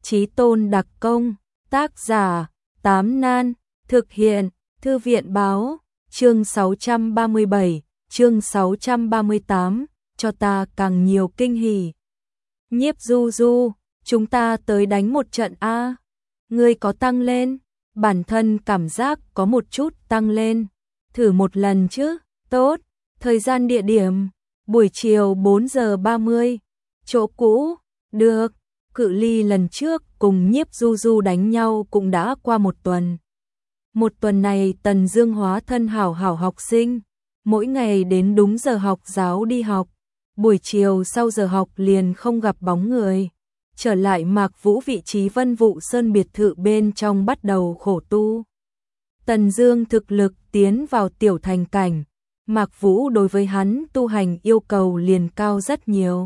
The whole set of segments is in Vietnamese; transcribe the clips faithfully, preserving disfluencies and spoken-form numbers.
Chí Tôn đặc công, tác giả, Tám Nan, thực hiện, Thư viện báo, chương sáu trăm ba mươi bảy, chương sáu trăm ba mươi tám, cho ta càng nhiều kinh hỉ. Nhiếp Du Du, chúng ta tới đánh một trận a. Ngươi có tăng lên, bản thân cảm giác có một chút tăng lên, thử một lần chứ, tốt, thời gian địa điểm, buổi chiều bốn giờ ba mươi, chỗ cũ, được, cự ly lần trước cùng Nhiếp Du Du đánh nhau cũng đã qua một tuần. Một tuần này Tần Dương hóa thân hảo hảo học sinh, mỗi ngày đến đúng giờ học giáo đi học, buổi chiều sau giờ học liền không gặp bóng người. Trở lại Mạc Vũ vị trí Vân Vụ Sơn biệt thự bên trong bắt đầu khổ tu. Tần Dương thực lực tiến vào tiểu thành cảnh, Mạc Vũ đối với hắn tu hành yêu cầu liền cao rất nhiều.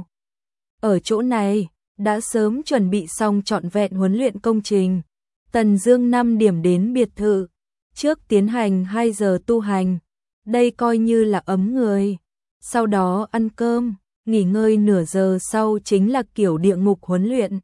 Ở chỗ này, đã sớm chuẩn bị xong trọn vẹn huấn luyện công trình. Tần Dương năm điểm đến biệt thự, trước tiến hành hai giờ tu hành, đây coi như là ấm người. Sau đó ăn cơm, nghỉ ngơi nửa giờ sau chính là kiểu địa ngục huấn luyện.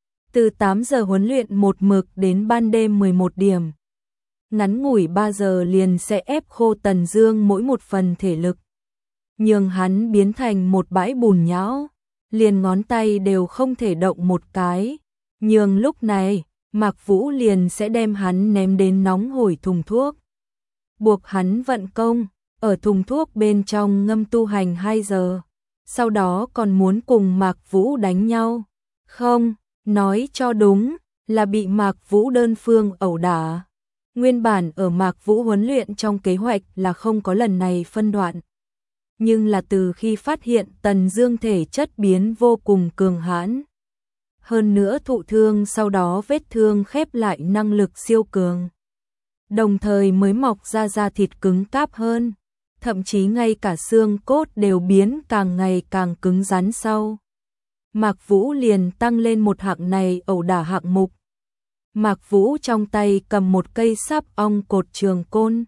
Từ tám giờ huấn luyện một mực đến ban đêm mười một điểm. Ngắn ngủi ba giờ liền sẽ ép khô Tần Dương mỗi một phần thể lực, nhường hắn biến thành một bãi bùn nhão, liền ngón tay đều không thể động một cái. Nhưng lúc này, Mạc Vũ liền sẽ đem hắn ném đến nóng hổi thùng thuốc, buộc hắn vận công, ở thùng thuốc bên trong ngâm tu hành hai giờ. Sau đó còn muốn cùng Mạc Vũ đánh nhau. Không, nói cho đúng là bị Mạc Vũ đơn phương ẩu đả. Nguyên bản ở Mạc Vũ huấn luyện trong kế hoạch là không có lần này phân đoạn. Nhưng là từ khi phát hiện Tần Dương thể chất biến vô cùng cường hãn, hơn nữa thụ thương sau đó vết thương khép lại năng lực siêu cường, đồng thời mới mọc ra da thịt cứng cáp hơn, thậm chí ngay cả xương cốt đều biến càng ngày càng cứng rắn sau. Mạc Vũ liền tăng lên một hạng này ẩu đả hạng mục. Mạc Vũ trong tay cầm một cây sáp ong cột trường côn,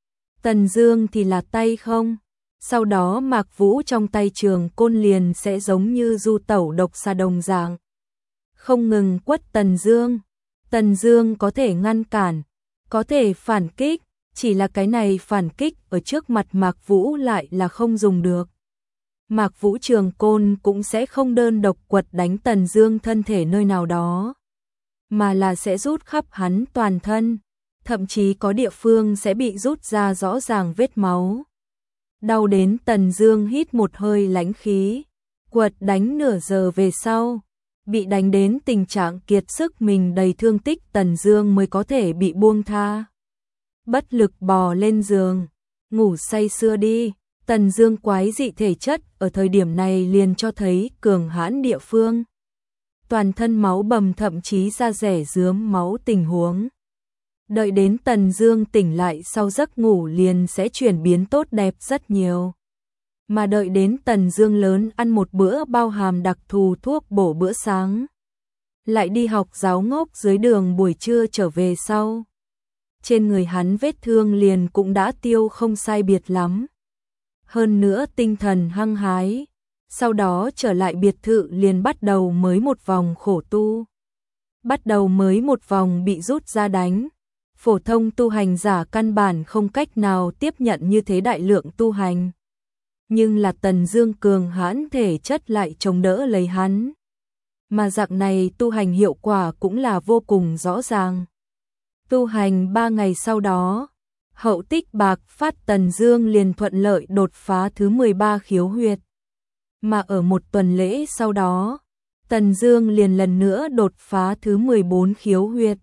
Tần Dương thì là tay không. Sau đó Mạc Vũ trong tay trường côn liền sẽ giống như du tẩu độc xà đồng dạng, không ngừng quất Tần Dương. Tần Dương có thể ngăn cản, có thể phản kích, chỉ là cái này phản kích ở trước mặt Mạc Vũ lại là không dùng được. Mạc Vũ trường côn cũng sẽ không đơn độc quật đánh Tần Dương thân thể nơi nào đó, mà là sẽ rút khắp hắn toàn thân, thậm chí có địa phương sẽ bị rút ra rõ ràng vết máu. Đau đến Tần Dương hít một hơi lãnh khí, quật đánh nửa giờ về sau, bị đánh đến tình trạng kiệt sức mình đầy thương tích, Tần Dương mới có thể bị buông tha. Bất lực bò lên giường, ngủ say sưa đi. Tần Dương quái dị thể chất ở thời điểm này liền cho thấy cường hãn địa phương. Toàn thân máu bầm, thậm chí da rẻ rướm máu tình huống. Đợi đến Tần Dương tỉnh lại sau giấc ngủ liền sẽ chuyển biến tốt đẹp rất nhiều. Mà đợi đến Tần Dương lớn ăn một bữa bao hàm đặc thù thuốc bổ bữa sáng, lại đi học giáo ngốc dưới đường buổi trưa trở về sau, trên người hắn vết thương liền cũng đã tiêu không sai biệt lắm. Hơn nữa tinh thần hăng hái, sau đó trở lại biệt thự liền bắt đầu mới một vòng khổ tu. Bắt đầu mới một vòng bị rút ra đánh. Phổ thông tu hành giả căn bản không cách nào tiếp nhận như thế đại lượng tu hành. Nhưng là Tần Dương cường hãn thể chất lại chống đỡ lấy hắn. Mà dạng này tu hành hiệu quả cũng là vô cùng rõ ràng. Tu hành ba ngày sau đó, hậu tích bạc phát, Tần Dương liền thuận lợi đột phá thứ mười ba khiếu huyệt. Mà ở một tuần lễ sau đó, Tần Dương liền lần nữa đột phá thứ mười bốn khiếu huyệt.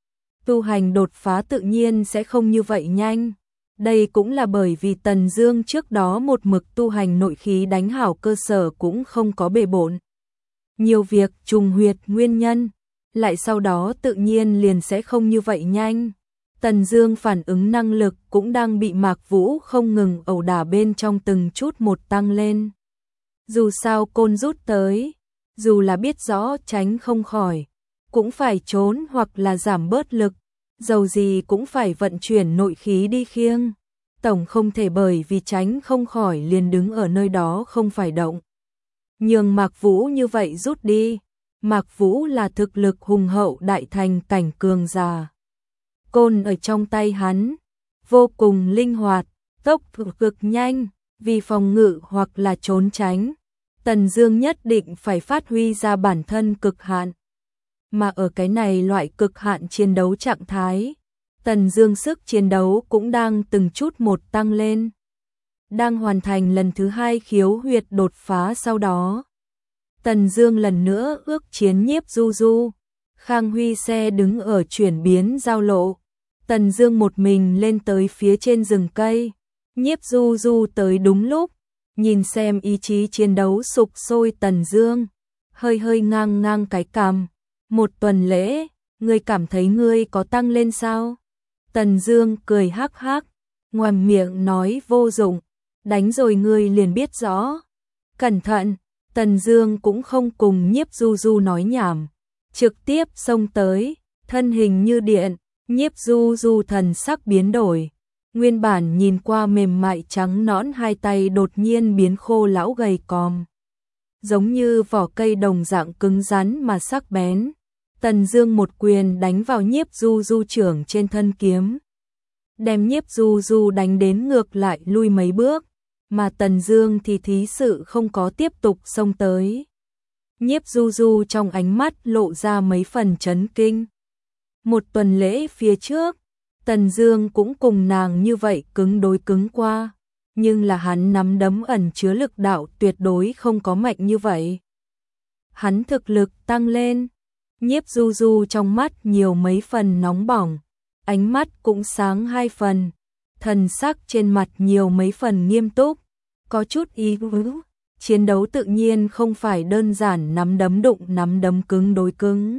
Tu hành đột phá tự nhiên sẽ không như vậy nhanh. Đây cũng là bởi vì Tần Dương trước đó một mực tu hành nội khí đánh hảo cơ sở cũng không có bề bộn. Nhiều việc trùng huyệt nguyên nhân, lại sau đó tự nhiên liền sẽ không như vậy nhanh. Tần Dương phản ứng năng lực cũng đang bị Mạc Vũ không ngừng ẩu đả bên trong từng chút một tăng lên. Dù sao côn rút tới, dù là biết rõ tránh không khỏi, cũng phải trốn hoặc là giảm bớt lực, dầu gì cũng phải vận chuyển nội khí đi khiêng. Tổng không thể bởi vì tránh không khỏi liền đứng ở nơi đó không phải động. Nhường Mạc Vũ như vậy rút đi, Mạc Vũ là thực lực hùng hậu đại thành cảnh cường giả. Côn ở trong tay hắn, vô cùng linh hoạt, tốc độ cực nhanh, vì phòng ngự hoặc là trốn tránh. Tần Dương nhất định phải phát huy ra bản thân cực hạn. Mà ở cái này loại cực hạn chiến đấu trạng thái, Tần Dương sức chiến đấu cũng đang từng chút một tăng lên. Đang hoàn thành lần thứ hai khiếu huyệt đột phá sau đó. Tần Dương lần nữa ước chiến Nhiếp Du Du. Khang Huy xe đứng ở chuyển biến giao lộ. Tần Dương một mình lên tới phía trên rừng cây. Nhiếp Du Du tới đúng lúc, nhìn xem ý chí chiến đấu sục sôi Tần Dương, hơi hơi ngang ngang cái cằm. Một tuần lễ, ngươi cảm thấy ngươi có tăng lên sao? Tần Dương cười hắc hắc, ngoàm miệng nói vô dụng, đánh rồi ngươi liền biết rõ. Cẩn thận, Tần Dương cũng không cùng Nhiếp Du Du nói nhảm, trực tiếp xông tới, thân hình như điện. Nhiếp Du Du thần sắc biến đổi, nguyên bản nhìn qua mềm mại trắng nõn hai tay đột nhiên biến khô lão gầy còm, giống như vỏ cây đồng dạng cứng rắn mà sắc bén. Tần Dương một quyền đánh vào Nhiếp Du Du trưởng trên thân kiếm, đem Nhiếp Du Du đánh đến ngược lại lui mấy bước, mà Tần Dương thì thí sự không có tiếp tục xông tới. Nhiếp Du Du trong ánh mắt lộ ra mấy phần chấn kinh. Một tuần lễ phía trước, Tần Dương cũng cùng nàng như vậy cứng đối cứng qua, nhưng là hắn nắm đấm ẩn chứa lực đạo tuyệt đối không có mạnh như vậy. Hắn thực lực tăng lên, Nhiếp Du Du trong mắt nhiều mấy phần nóng bỏng, ánh mắt cũng sáng hai phần, thần sắc trên mặt nhiều mấy phần nghiêm túc, có chút ý tứ. Chiến đấu tự nhiên không phải đơn giản nắm đấm đụng nắm đấm cứng đối cứng,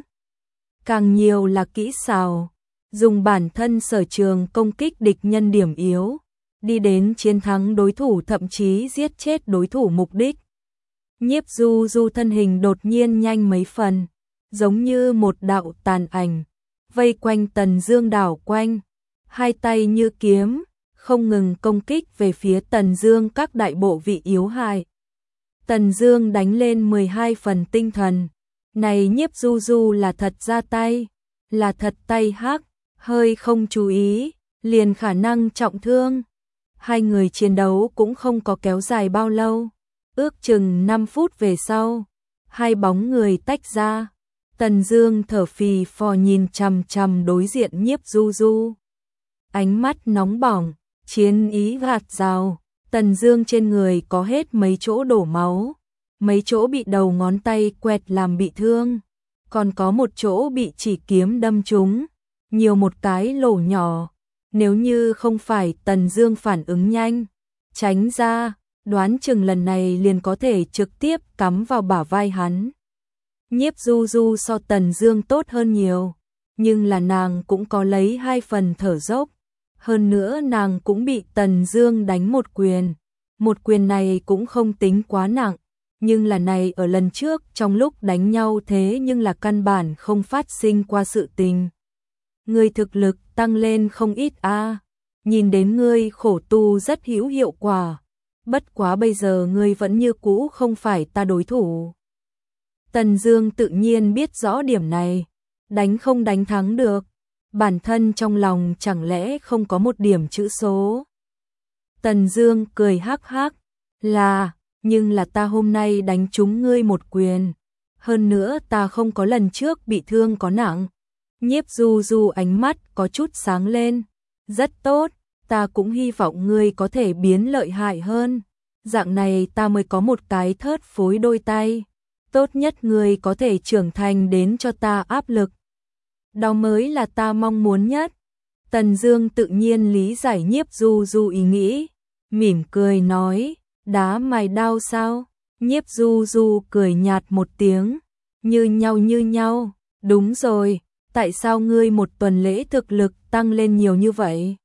càng nhiều là kỹ xảo, dùng bản thân sở trường công kích địch nhân điểm yếu, đi đến chiến thắng đối thủ, thậm chí giết chết đối thủ mục đích. Nhiếp Du Du thân hình đột nhiên nhanh mấy phần, giống như một đạo tàn ảnh, vây quanh Tần Dương đảo quanh, hai tay như kiếm, không ngừng công kích về phía Tần Dương các đại bộ vị yếu hại. Tần Dương đánh lên mười hai phần tinh thần, này Nhiếp Du Du là thật ra tay, là thật tay hắc, hơi không chú ý, liền khả năng trọng thương. Hai người chiến đấu cũng không có kéo dài bao lâu, ước chừng năm phút về sau, hai bóng người tách ra. Tần Dương thở phì phò nhìn chằm chằm đối diện Nhiếp Du Du, ánh mắt nóng bỏng, chiến ý gạt rào. Tần Dương trên người có hết mấy chỗ đổ máu, mấy chỗ bị đầu ngón tay quẹt làm bị thương, còn có một chỗ bị chỉ kiếm đâm trúng, nhiều một cái lỗ nhỏ. Nếu như không phải Tần Dương phản ứng nhanh, tránh ra, đoán chừng lần này liền có thể trực tiếp cắm vào bả vai hắn. Nhiếp Du Du so Tần Dương tốt hơn nhiều, nhưng là nàng cũng có lấy hai phần thở dốc. Hơn nữa nàng cũng bị Tần Dương đánh một quyền. Một quyền này cũng không tính quá nặng, nhưng là này ở lần trước trong lúc đánh nhau thế nhưng là căn bản không phát sinh qua sự tình. Ngươi thực lực tăng lên không ít a, à. Nhìn đến ngươi khổ tu rất hữu hiệu quả, bất quá bây giờ ngươi vẫn như cũ không phải ta đối thủ. Tần Dương tự nhiên biết rõ điểm này, đánh không đánh thắng được, bản thân trong lòng chẳng lẽ không có một điểm chữ số. Tần Dương cười hắc hắc, là, nhưng là ta hôm nay đánh trúng ngươi một quyền, hơn nữa ta không có lần trước bị thương có nặng. Nhiếp Du Du ánh mắt có chút sáng lên, rất tốt, ta cũng hy vọng ngươi có thể biến lợi hại hơn, dạng này ta mới có một cái thớt phối đôi tay, tốt nhất ngươi có thể trưởng thành đến cho ta áp lực. Đó mới là ta mong muốn nhất. Tần Dương tự nhiên lý giải Nhiếp Du Du ý nghĩ, mỉm cười nói, đá mài đao sao? Nhiếp Du Du cười nhạt một tiếng, như nhau như nhau, đúng rồi, tại sao ngươi một tuần lễ thực lực tăng lên nhiều như vậy?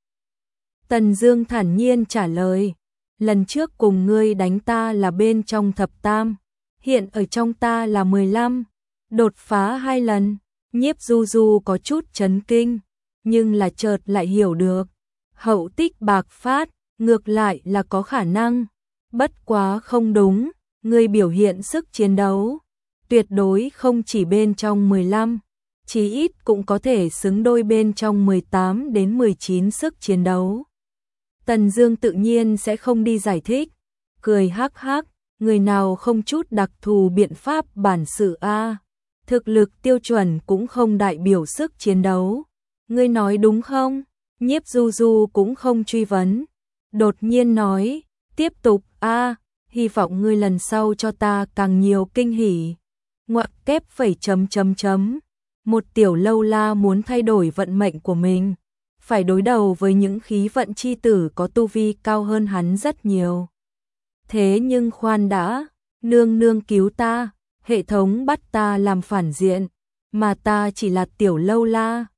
Tần Dương thản nhiên trả lời, lần trước cùng ngươi đánh ta là bên trong thập tam, hiện ở trong ta là mười lăm, đột phá hai lần. Nhiếp Du Du có chút chấn kinh, nhưng là chợt lại hiểu được, hậu tích bạc phát, ngược lại là có khả năng, bất quá không đúng, ngươi biểu hiện sức chiến đấu, tuyệt đối không chỉ bên trong mười lăm, chí ít cũng có thể xứng đôi bên trong mười tám đến mười chín sức chiến đấu. Tần Dương tự nhiên sẽ không đi giải thích, cười hắc hắc, người nào không chút đặc thù biện pháp bản sự a, thực lực tiêu chuẩn cũng không đại biểu sức chiến đấu. Ngươi nói đúng không? Nhiếp Du Du cũng không truy vấn, đột nhiên nói, tiếp tục a, hy vọng ngươi lần sau cho ta càng nhiều kinh hỉ. Ngoặc kép phẩy chấm chấm chấm. Một tiểu lâu la muốn thay đổi vận mệnh của mình, phải đối đầu với những khí vận chi tử có tu vi cao hơn hắn rất nhiều. Thế nhưng khoan đã, nương nương cứu ta, hệ thống bắt ta làm phản diện, mà ta chỉ là tiểu lâu la.